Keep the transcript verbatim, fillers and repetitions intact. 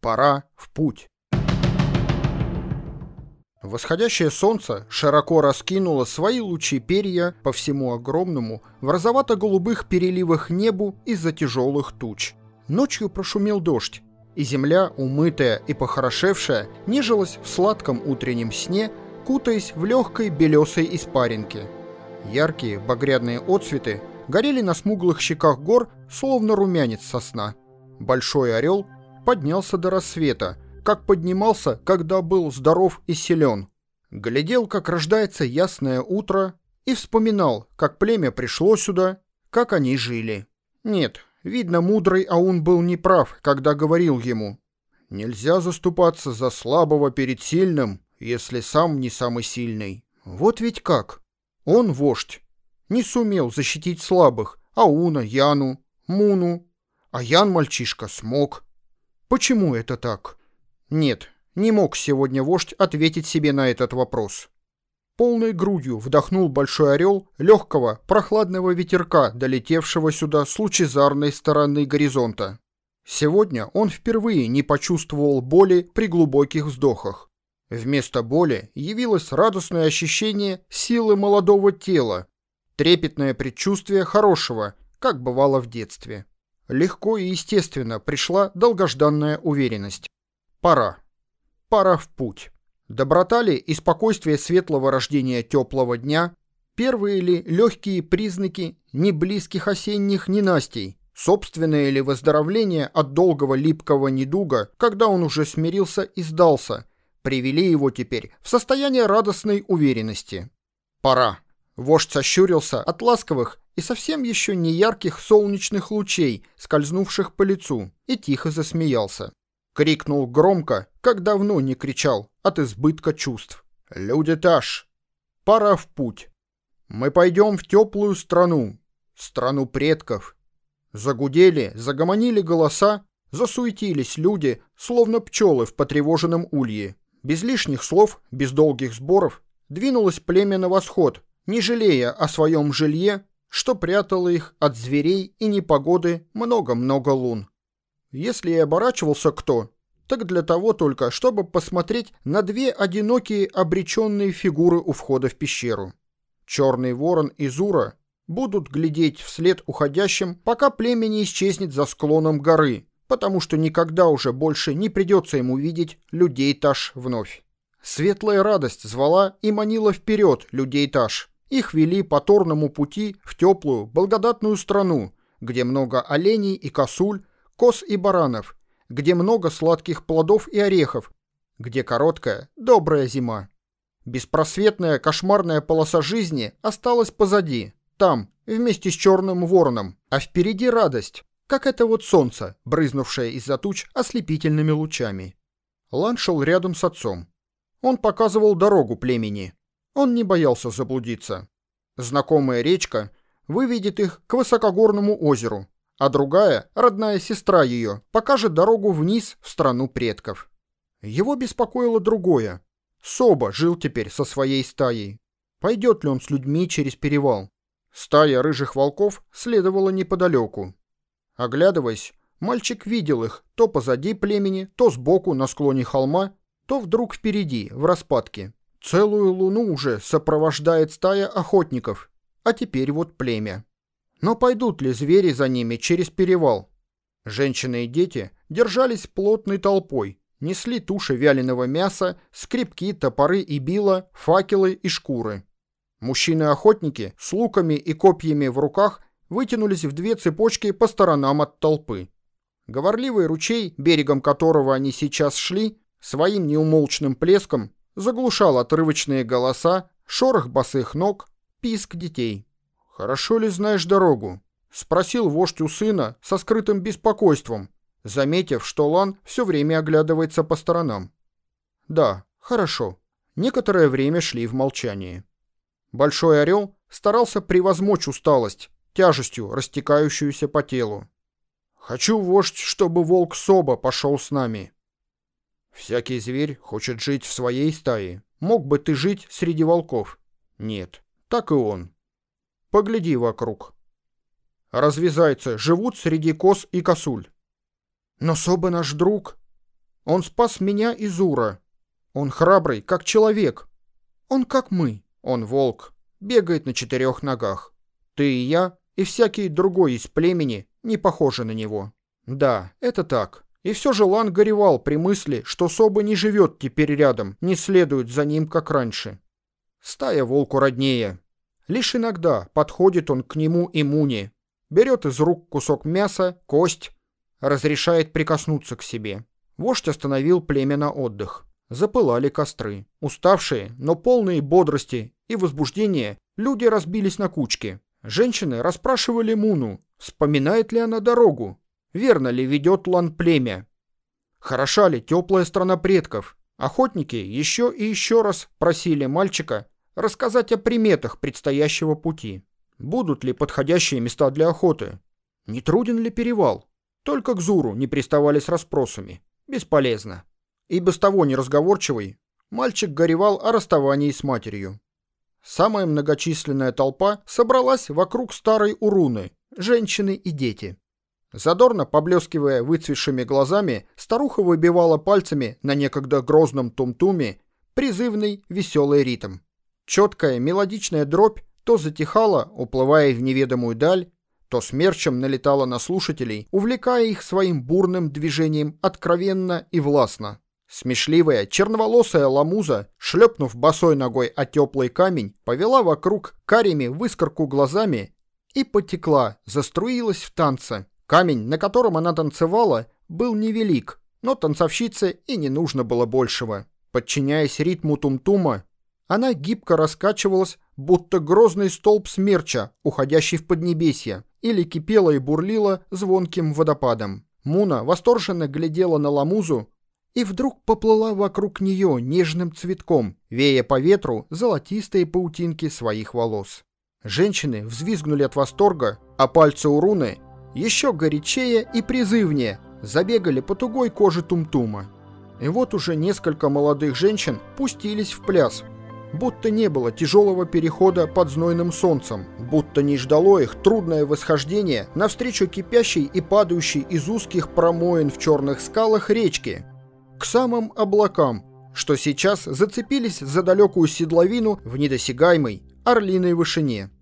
Пора в путь. Восходящее солнце широко раскинуло свои лучи перья по всему огромному, в розовато-голубых переливах небу из-за тяжелых туч. Ночью прошумел дождь, и земля, умытая и похорошевшая, нежилась в сладком утреннем сне, кутаясь в легкой белесой испаринке. Яркие багряные отцветы горели на смуглых щеках гор, словно румянец со сна. Большой орел поднялся до рассвета, как поднимался, когда был здоров и силен. Глядел, как рождается ясное утро, и вспоминал, как племя пришло сюда, как они жили. Нет, видно, мудрый Аун был неправ, когда говорил ему: «Нельзя заступаться за слабого перед сильным, если сам не самый сильный». Вот ведь как. Он, вождь, не сумел защитить слабых Ауна, Яну, Муну, а Ян, мальчишка, смог. Почему это так? Нет, не мог сегодня вождь ответить себе на этот вопрос. Полной грудью вдохнул большой орел легкого, прохладного ветерка, долетевшего сюда с лучезарной стороны горизонта. Сегодня он впервые не почувствовал боли при глубоких вздохах. Вместо боли явилось радостное ощущение силы молодого тела, трепетное предчувствие хорошего, как бывало в детстве. Легко и естественно пришла долгожданная уверенность. Пора. Пора в путь. Доброта ли и спокойствие светлого рождения теплого дня, первые ли легкие признаки неблизких осенних ненастий, собственное ли выздоровление от долгого липкого недуга, когда он уже смирился и сдался, привели его теперь в состояние радостной уверенности. Пора. Вождь сощурился от ласковых и совсем еще не ярких солнечных лучей, скользнувших по лицу, и тихо засмеялся. Крикнул громко, как давно не кричал, от избытка чувств. «Люди Таш, пора в путь. Мы пойдем в теплую страну, страну предков». Загудели, загомонили голоса, засуетились люди, словно пчелы в потревоженном улье. Без лишних слов, без долгих сборов, двинулось племя на восход, не жалея о своем жилье, что прятало их от зверей и непогоды много-много лун. Если и оборачивался кто, так для того только, чтобы посмотреть на две одинокие обреченные фигуры у входа в пещеру. Черный ворон и Зура будут глядеть вслед уходящим, пока племя не исчезнет за склоном горы, потому что никогда уже больше не придется ему видеть людей Таш вновь. Светлая радость звала и манила вперед людей Таш. Их вели по торному пути в теплую, благодатную страну, где много оленей и косуль, коз и баранов, где много сладких плодов и орехов, где короткая, добрая зима. Беспросветная, кошмарная полоса жизни осталась позади, там, вместе с черным вороном, а впереди радость, как это вот солнце, брызнувшее из-за туч ослепительными лучами. Лан шел рядом с отцом. Он показывал дорогу племени. Он не боялся заблудиться. Знакомая речка выведет их к высокогорному озеру, а другая, родная сестра ее, покажет дорогу вниз в страну предков. Его беспокоило другое. Соба жил теперь со своей стаей. Пойдет ли он с людьми через перевал? Стая рыжих волков следовала неподалеку. Оглядываясь, мальчик видел их то позади племени, то сбоку на склоне холма, то вдруг впереди, в распадке. Целую луну уже сопровождает стая охотников, а теперь вот племя. Но пойдут ли звери за ними через перевал? Женщины и дети держались плотной толпой, несли туши вяленого мяса, скребки, топоры и била, факелы и шкуры. Мужчины-охотники с луками и копьями в руках вытянулись в две цепочки по сторонам от толпы. Говорливый ручей, берегом которого они сейчас шли, своим неумолчным плеском заглушал отрывочные голоса, шорох босых ног, писк детей. «Хорошо ли знаешь дорогу?» — спросил вождь у сына со скрытым беспокойством, заметив, что Лан все время оглядывается по сторонам. «Да, хорошо». Некоторое время шли в молчании. Большой орел старался превозмочь усталость, тяжестью, растекающуюся по телу. «Хочу, вождь, чтобы волк Соба пошел с нами». «Всякий зверь хочет жить в своей стае. Мог бы ты жить среди волков?» «Нет, так и он. Погляди вокруг. Разве зайцы живут среди коз и косуль?» «Но Соба наш друг». Он спас меня и Зура. Он храбрый, как человек. Он как мы. Он волк. Бегает на четырех ногах. Ты и я, и всякий другой из племени не похожи на него. Да, это так. И все же Лан горевал при мысли, что Соба не живет теперь рядом, не следует за ним, как раньше. Стая волку роднее. Лишь иногда подходит он к нему и Муни, берет из рук кусок мяса, кость, разрешает прикоснуться к себе. Вождь остановил племя на отдых. Запылали костры. Уставшие, но полные бодрости и возбуждения, люди разбились на кучки. Женщины расспрашивали Муну, вспоминает ли она дорогу, верно ли ведет Лан племя. Хороша ли теплая страна предков? Охотники еще и еще раз просили мальчика рассказать о приметах предстоящего пути. Будут ли подходящие места для охоты? Не труден ли перевал? Только к Зуру не приставали с расспросами. Бесполезно. И без того неразговорчивый, мальчик горевал о расставании с матерью. Самая многочисленная толпа собралась вокруг старой Уруны, женщины и дети. Задорно поблескивая выцветшими глазами, старуха выбивала пальцами на некогда грозном тум-туме призывный веселый ритм. Четкая мелодичная дробь то затихала, уплывая в неведомую даль, то смерчем налетала на слушателей, увлекая их своим бурным движением откровенно и властно. Смешливая, черноволосая ламуза, шлепнув босой ногой о теплый камень, повела вокруг карими выскорку глазами и потекла, заструилась в танце. Камень, на котором она танцевала, был невелик, но танцовщице и не нужно было большего. Подчиняясь ритму тум-тума, она гибко раскачивалась, будто грозный столб смерча, уходящий в поднебесье, или кипела и бурлила звонким водопадом. Муна восторженно глядела на ламузу и вдруг поплыла вокруг нее нежным цветком, вея по ветру золотистые паутинки своих волос. Женщины взвизгнули от восторга, а пальцы Уруны еще горячее и призывнее забегали по тугой коже тум-тума. И вот уже несколько молодых женщин пустились в пляс, будто не было тяжелого перехода под знойным солнцем, будто не ждало их трудное восхождение навстречу кипящей и падающей из узких промоин в черных скалах речки, к самым облакам, что сейчас зацепились за далекую седловину в недосягаемой орлиной вышине.